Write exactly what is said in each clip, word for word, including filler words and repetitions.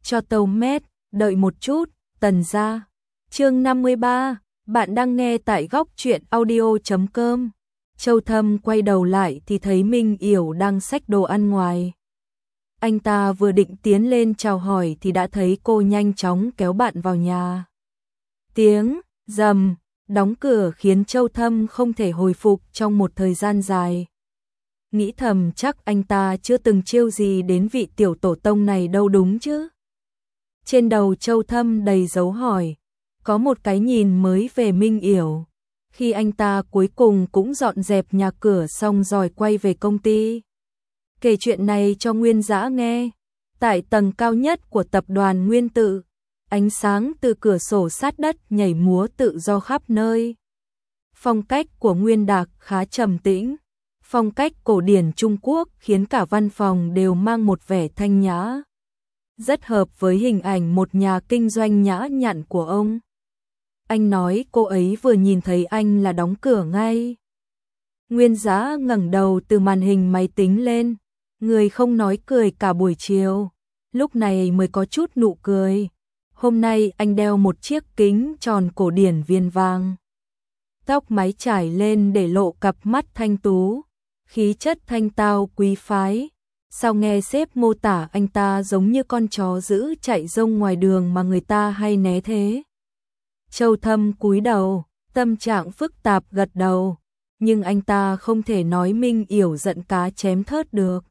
cho tàu mét, đợi một chút, Tần gia. Chương năm mươi ba, bạn đang nghe tại góc truyện audio chấm com. Châu Thâm quay đầu lại thì thấy Minh Yểu đang xách đồ ăn ngoài. Anh ta vừa định tiến lên chào hỏi thì đã thấy cô nhanh chóng kéo bạn vào nhà. Tiếng rầm đóng cửa khiến Châu Thâm không thể hồi phục trong một thời gian dài. Nghĩ thầm chắc anh ta chưa từng trêu gì đến vị tiểu tổ tông này đâu đúng chứ. Trên đầu Châu Thâm đầy dấu hỏi, có một cái nhìn mới về Minh Yểu. Khi anh ta cuối cùng cũng dọn dẹp nhà cửa xong rồi quay về công ty. Kể chuyện này cho Nguyên Dã nghe. Tại tầng cao nhất của tập đoàn Nguyên Tự, ánh sáng từ cửa sổ sát đất nhảy múa tự do khắp nơi. Phong cách của Nguyên Đạc khá trầm tĩnh. Phong cách cổ điển Trung Quốc khiến cả văn phòng đều mang một vẻ thanh nhã. Rất hợp với hình ảnh một nhà kinh doanh nhã nhặn của ông. Anh nói cô ấy vừa nhìn thấy anh là đóng cửa ngay. Nguyên Dã ngẩng đầu từ màn hình máy tính lên, người không nói cười cả buổi chiều, lúc này mới có chút nụ cười. Hôm nay anh đeo một chiếc kính tròn cổ điển viền vàng. Tóc mái trải lên để lộ cặp mắt thanh tú, khí chất thanh tao quý phái. Sao nghe sếp mô tả anh ta giống như con chó dữ chạy rông ngoài đường mà người ta hay né thế? Châu Thâm cúi đầu, tâm trạng phức tạp gật đầu, nhưng anh ta không thể nói Minh Yểu giận cá chém thớt được.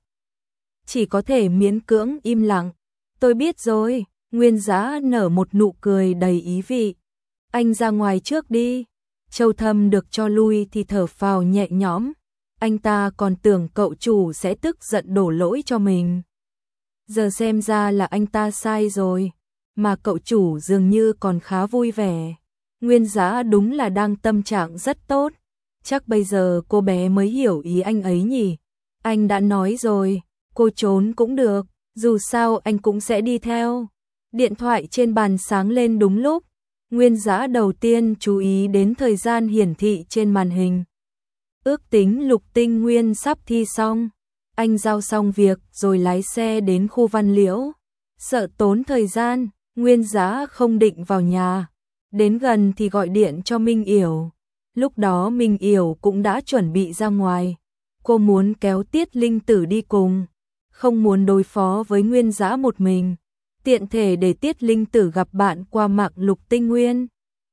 Chỉ có thể miễn cưỡng im lặng. Tôi biết rồi, Nguyên Dã nở một nụ cười đầy ý vị. Anh ra ngoài trước đi. Châu Thâm được cho lui thì thở phào nhẹ nhõm. Anh ta còn tưởng cậu chủ sẽ tức giận đổ lỗi cho mình. Giờ xem ra là anh ta sai rồi, mà cậu chủ dường như còn khá vui vẻ. Nguyên Dã đúng là đang tâm trạng rất tốt. Chắc bây giờ cô bé mới hiểu ý anh ấy nhỉ. Anh đã nói rồi, cô trốn cũng được, dù sao anh cũng sẽ đi theo. Điện thoại trên bàn sáng lên đúng lúc. Nguyên Dã đầu tiên chú ý đến thời gian hiển thị trên màn hình. Ước tính Lục Tinh Nguyên sắp thi xong. Anh giao xong việc rồi lái xe đến khu Văn Liễu. Sợ tốn thời gian, Nguyên Dã không định vào nhà. Đến gần thì gọi điện cho Minh Yểu. Lúc đó Minh Yểu cũng đã chuẩn bị ra ngoài. Cô muốn kéo Tiết Linh Tử đi cùng, không muốn đối phó với Nguyên Dã một mình. Tiện thể để Tiết Linh Tử gặp bạn qua mạng Lục Tinh Nguyên.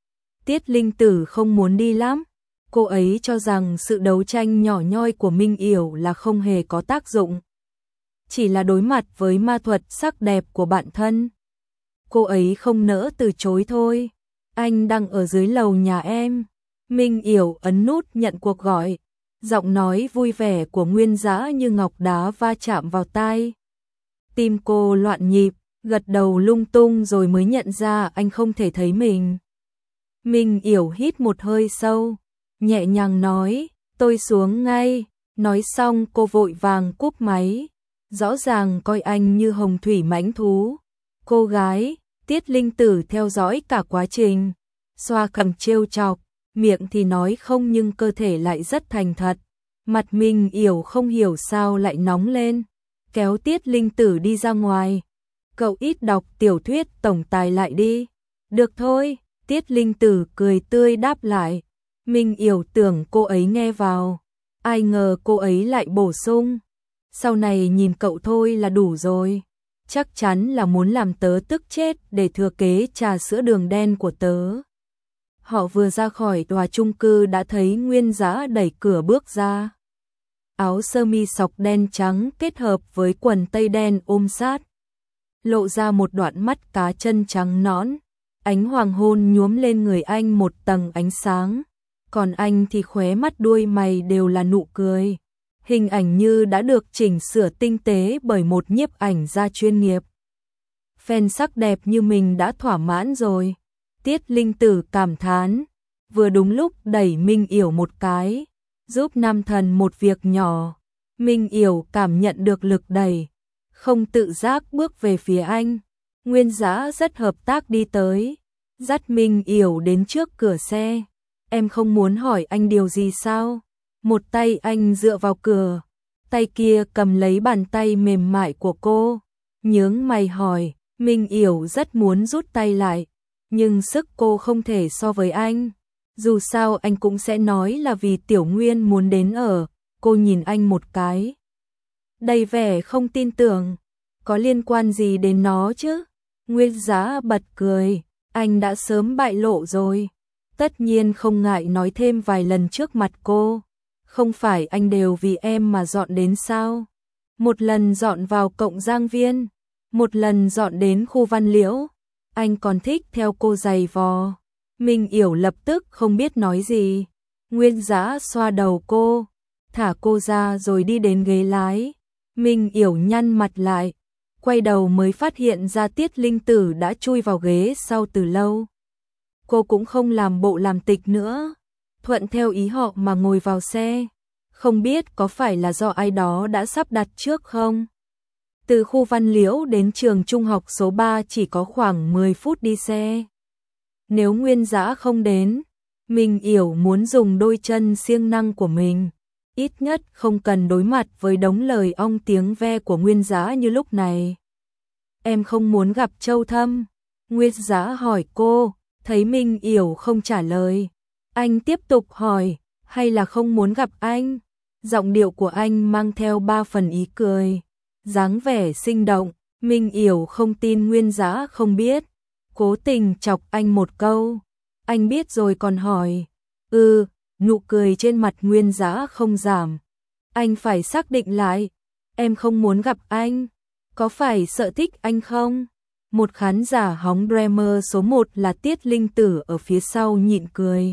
Tiết Linh Tử không muốn đi lắm. Cô ấy cho rằng sự đấu tranh nhỏ nhoi của Minh Yểu là không hề có tác dụng. Chỉ là đối mặt với ma thuật sắc đẹp của bạn thân. Cô ấy không nỡ từ chối thôi. Anh đang ở dưới lầu nhà em. Minh Yểu ấn nút nhận cuộc gọi. Giọng nói vui vẻ của Nguyên Dã như ngọc đá va chạm vào tai. Tim cô loạn nhịp, gật đầu lung tung rồi mới nhận ra anh không thể thấy mình. Minh Yểu hít một hơi sâu, nhẹ nhàng nói, tôi xuống ngay. Nói xong cô vội vàng cúp máy. Rõ ràng coi anh như hồng thủy mãnh thú. Cô gái, Tiết Linh Tử theo dõi cả quá trình. Xoa cằm trêu chọc, miệng thì nói không nhưng cơ thể lại rất thành thật. Mặt Minh Yểu không hiểu sao lại nóng lên. Kéo Tiết Linh Tử đi ra ngoài. Cậu ít đọc tiểu thuyết tổng tài lại đi. Được thôi, Tiết Linh Tử cười tươi đáp lại. Minh Yểu tưởng cô ấy nghe vào. Ai ngờ cô ấy lại bổ sung. Sau này nhìn cậu thôi là đủ rồi. Chắc chắn là muốn làm tớ tức chết để thừa kế trà sữa đường đen của tớ. Họ vừa ra khỏi tòa chung cư đã thấy Nguyên Dã đẩy cửa bước ra. Áo sơ mi sọc đen trắng kết hợp với quần tây đen ôm sát. Lộ ra một đoạn mắt cá chân trắng nõn. Ánh hoàng hôn nhuốm lên người anh một tầng ánh sáng. Còn anh thì khóe mắt đuôi mày đều là nụ cười. Hình ảnh như đã được chỉnh sửa tinh tế bởi một nhiếp ảnh gia chuyên nghiệp. Fan sắc đẹp như mình đã thỏa mãn rồi. Tiết Linh Tử cảm thán. Vừa đúng lúc đẩy Minh Yểu một cái. Giúp nam thần một việc nhỏ. Minh Yểu cảm nhận được lực đẩy. Không tự giác bước về phía anh. Nguyên Dã rất hợp tác đi tới. Dắt Minh Yểu đến trước cửa xe. Em không muốn hỏi anh điều gì sao? Một tay anh dựa vào cửa. Tay kia cầm lấy bàn tay mềm mại của cô. Nhướng mày hỏi. Minh Yểu rất muốn rút tay lại, nhưng sức cô không thể so với anh. Dù sao anh cũng sẽ nói là vì Tiểu Nguyên muốn đến ở. Cô nhìn anh một cái, đầy vẻ không tin tưởng. Có liên quan gì đến nó chứ? Nguyên Giá bật cười, anh đã sớm bại lộ rồi. Tất nhiên không ngại nói thêm vài lần trước mặt cô. Không phải anh đều vì em mà dọn đến sao? Một lần dọn vào Cộng Giang Viên, một lần dọn đến khu Văn Liễu. Anh còn thích theo cô giày vò. Minh Yểu lập tức không biết nói gì. Nguyên Giá xoa đầu cô, thả cô ra rồi đi đến ghế lái. Minh Yểu nhăn mặt lại, quay đầu mới phát hiện ra Tiết Linh Tử đã chui vào ghế sau từ lâu. Cô cũng không làm bộ làm tịch nữa, thuận theo ý họ mà ngồi vào xe. Không biết có phải là do ai đó đã sắp đặt trước không? Từ khu Văn Liễu đến trường trung học số ba chỉ có khoảng mười phút đi xe. Nếu Nguyên Giá không đến, Minh Yểu muốn dùng đôi chân siêng năng của mình, ít nhất không cần đối mặt với đống lời ong tiếng ve của Nguyên Giá như lúc này. Em không muốn gặp Châu Thâm? Nguyên Giá hỏi cô, thấy Minh Yểu không trả lời. Anh tiếp tục hỏi, hay là không muốn gặp anh? Giọng điệu của anh mang theo ba phần ý cười, dáng vẻ sinh động. Minh Yểu không tin Nguyên Giá không biết, cố tình chọc anh một câu. Anh biết rồi còn hỏi. Ừ, nụ cười trên mặt Nguyên Giá không giảm. Anh phải xác định lại. Em không muốn gặp anh. Có phải sợ thích anh không? Một khán giả hóng Dreamer số một là Tiết Linh Tử ở phía sau nhịn cười,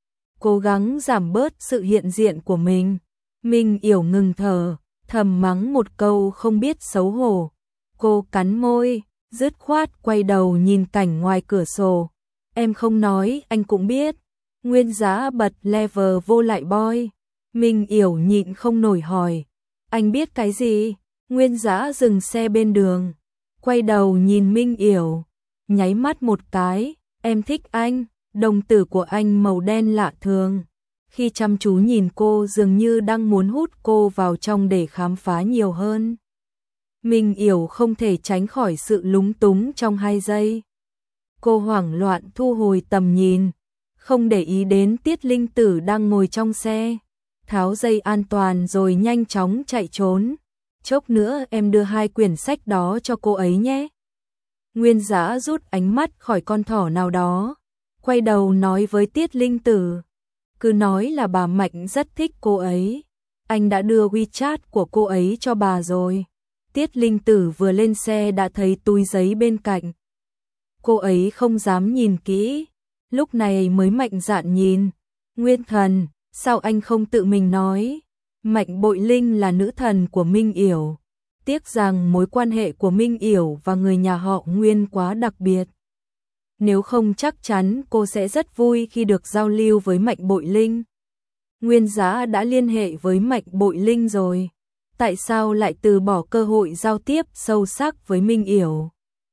cố gắng giảm bớt sự hiện diện của mình. Minh Yểu ngừng thở, thầm mắng một câu không biết xấu hổ. Cô cắn môi, dứt khoát quay đầu nhìn cảnh ngoài cửa sổ. Em không nói anh cũng biết. Nguyên Giá bật lever vô lại boy. Minh Yểu nhịn không nổi hỏi, anh biết cái gì? Nguyên Giá dừng xe bên đường, quay đầu nhìn Minh Yểu, nháy mắt một cái. Em thích anh. Đồng tử của anh màu đen lạ thường, khi chăm chú nhìn cô dường như đang muốn hút cô vào trong để khám phá nhiều hơn. Minh Yểu không thể tránh khỏi sự lúng túng trong hai giây. Cô hoảng loạn thu hồi tầm nhìn, không để ý đến Tiết Linh Tử đang ngồi trong xe, tháo dây an toàn rồi nhanh chóng chạy trốn. Chốc nữa em đưa hai quyển sách đó cho cô ấy nhé. Nguyên Giá rút ánh mắt khỏi con thỏ nào đó, quay đầu nói với Tiết Linh Tử, cứ nói là bà Mạnh rất thích cô ấy. Anh đã đưa WeChat của cô ấy cho bà rồi. Tiết Linh Tử vừa lên xe đã thấy túi giấy bên cạnh. Cô ấy không dám nhìn kỹ, lúc này mới mạnh dạn nhìn. Nguyên Thần, sao anh không tự mình nói? Mạnh Bội Linh là nữ thần của Minh Yểu. Tiếc rằng mối quan hệ của Minh Yểu và người nhà họ Nguyên quá đặc biệt. Nếu không chắc chắn cô sẽ rất vui khi được giao lưu với Mạnh Bội Linh. Nguyên Giá đã liên hệ với Mạnh Bội Linh rồi. Tại sao lại từ bỏ cơ hội giao tiếp sâu sắc với Minh Yểu?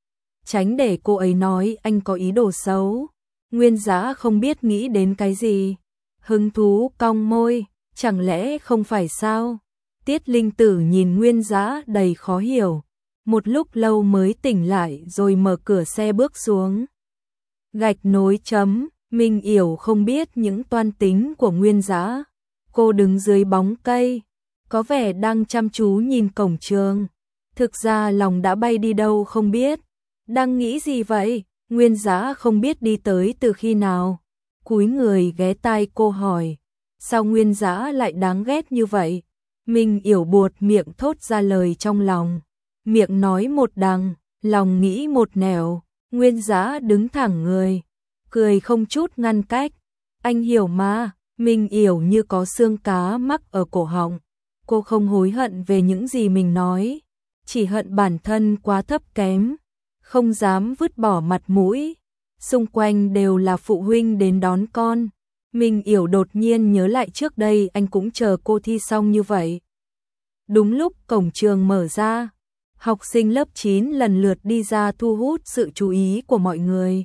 Tránh để cô ấy nói anh có ý đồ xấu. Nguyên Giá không biết nghĩ đến cái gì. Hứng thú cong môi, chẳng lẽ không phải sao? Tiết Linh Tử nhìn Nguyên Giá đầy khó hiểu. Một lúc lâu mới tỉnh lại rồi mở cửa xe bước xuống. Gạch nối chấm, Minh Yểu không biết những toan tính của Nguyên Giá. Cô đứng dưới bóng cây, có vẻ đang chăm chú nhìn cổng trường. Thực ra lòng đã bay đi đâu không biết. Đang nghĩ gì vậy? Nguyên Giá không biết đi tới từ khi nào. Cúi người ghé tai cô hỏi, sao Nguyên Giá lại đáng ghét như vậy? Minh Yểu buột miệng thốt ra lời trong lòng. Miệng nói một đằng, lòng nghĩ một nẻo. Nguyên Giá đứng thẳng người, cười không chút ngăn cách. Anh hiểu mà. Minh Yểu như có xương cá mắc ở cổ họng. Cô không hối hận về những gì mình nói, chỉ hận bản thân quá thấp kém, không dám vứt bỏ mặt mũi. Xung quanh đều là phụ huynh đến đón con. Minh Yểu đột nhiên nhớ lại trước đây anh cũng chờ cô thi xong như vậy. Đúng lúc cổng trường mở ra, học sinh lớp chín lần lượt đi ra thu hút sự chú ý của mọi người.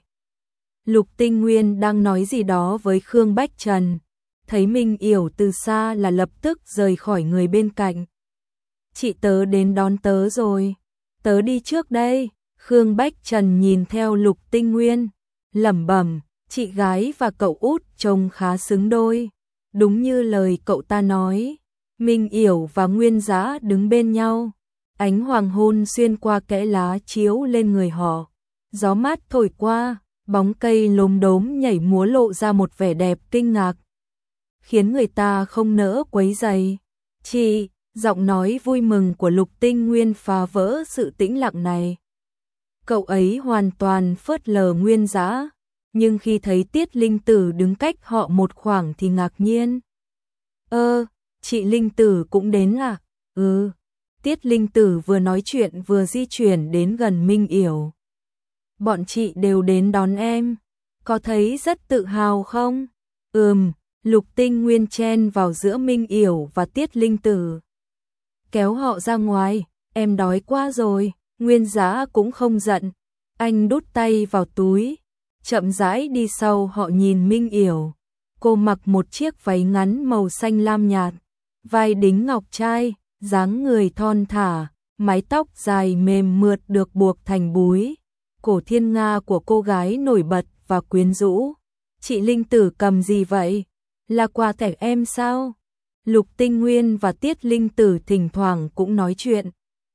Lục Tinh Nguyên đang nói gì đó với Khương Bách Trần, thấy Minh Yểu từ xa là lập tức rời khỏi người bên cạnh. Chị tớ đến đón tớ rồi, tớ đi trước đây. Khương Bách Trần nhìn theo Lục Tinh Nguyên, lẩm bẩm, chị gái và cậu út trông khá xứng đôi. Đúng như lời cậu ta nói, Minh Yểu và Nguyên Dã đứng bên nhau, ánh hoàng hôn xuyên qua kẽ lá chiếu lên người họ. Gió mát thổi qua, bóng cây lốm đốm nhảy múa lộ ra một vẻ đẹp kinh ngạc, khiến người ta không nỡ quấy rầy. Chị, giọng nói vui mừng của Lục Tinh Nguyên phá vỡ sự tĩnh lặng này. Cậu ấy hoàn toàn phớt lờ Nguyên Dã, nhưng khi thấy Tiết Linh Tử đứng cách họ một khoảng thì ngạc nhiên. Ơ, chị Linh Tử cũng đến à? Ừ. Tiết Linh Tử vừa nói chuyện vừa di chuyển đến gần Minh Yểu. Bọn chị đều đến đón em, có thấy rất tự hào không? Ừm, Lục Tinh Nguyên chen vào giữa Minh Yểu và Tiết Linh Tử, kéo họ ra ngoài. Em đói quá rồi. Nguyên Dã cũng không giận, anh đút tay vào túi, chậm rãi đi sau họ. Nhìn Minh Yểu, cô mặc một chiếc váy ngắn màu xanh lam nhạt, vai đính ngọc trai, dáng người thon thả, mái tóc dài mềm mượt được buộc thành búi, cổ thiên nga của cô gái nổi bật và quyến rũ. Chị Linh Tử cầm gì vậy? Là quà tặng em sao? Lục Tinh Nguyên và Tiết Linh Tử thỉnh thoảng cũng nói chuyện,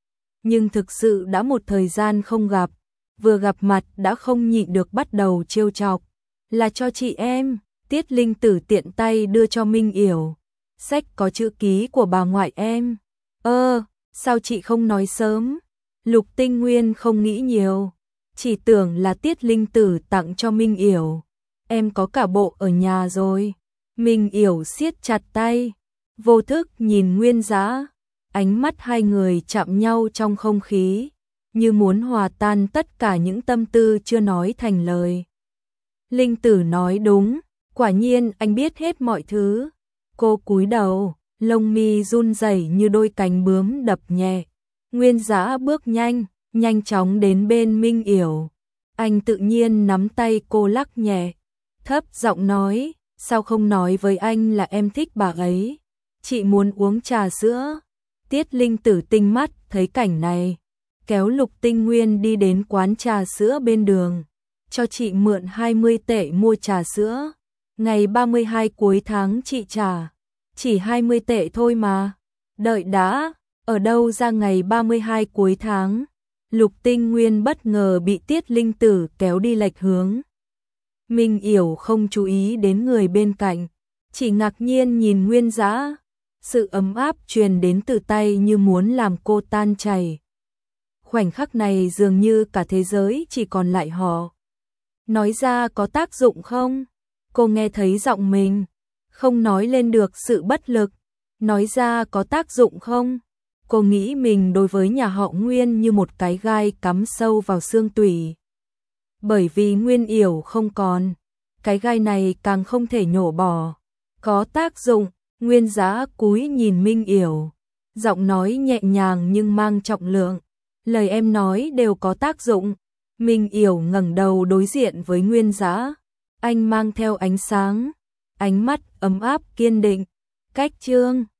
nhưng thực sự đã một thời gian không gặp, vừa gặp mặt đã không nhịn được bắt đầu trêu chọc. Là cho chị em. Tiết Linh Tử tiện tay đưa cho Minh Yểu, sách có chữ ký của bà ngoại em. Ơ, sao chị không nói sớm? Lục Tinh Nguyên không nghĩ nhiều, chỉ tưởng là Tiết Linh Tử tặng cho Minh Yểu. Em có cả bộ ở nhà rồi. Minh Yểu siết chặt tay, vô thức nhìn Nguyên Dã. Ánh mắt hai người chạm nhau trong không khí, như muốn hòa tan tất cả những tâm tư chưa nói thành lời. Linh Tử nói đúng, quả nhiên anh biết hết mọi thứ. Cô cúi đầu, lông mi run rẩy như đôi cánh bướm đập nhẹ. Nguyên Dã bước nhanh, nhanh chóng đến bên Minh Yểu. Anh tự nhiên nắm tay cô lắc nhẹ, thấp giọng nói, sao không nói với anh là em thích bà ấy? Chị muốn uống trà sữa. Tiết Linh Tử tinh mắt thấy cảnh này, kéo Lục Tinh Nguyên đi đến quán trà sữa bên đường. Cho chị mượn hai mươi tệ mua trà sữa. Ngày ba mươi hai cuối tháng chị trả. Chỉ hai mươi tệ thôi mà. Đợi đã, ở đâu ra ngày ba mươi hai cuối tháng? Lục Tinh Nguyên bất ngờ bị Tiết Linh Tử kéo đi lệch hướng. Minh Yểu không chú ý đến người bên cạnh, chỉ ngạc nhiên nhìn Nguyên Dã. Sự ấm áp truyền đến từ tay như muốn làm cô tan chảy. Khoảnh khắc này dường như cả thế giới chỉ còn lại họ. Nói ra có tác dụng không? Cô nghe thấy giọng mình, không nói lên được sự bất lực. Nói ra có tác dụng không? Cô nghĩ mình đối với nhà họ Nguyên như một cái gai cắm sâu vào xương tủy. Bởi vì Nguyên Yểu không còn, cái gai này càng không thể nhổ bỏ. Có tác dụng. Nguyên Dã cúi nhìn Minh Yểu, giọng nói nhẹ nhàng nhưng mang trọng lượng. Lời em nói đều có tác dụng. Minh Yểu ngẩng đầu đối diện với Nguyên Dã. Anh mang theo ánh sáng, ánh mắt ấm áp kiên định. Cách chương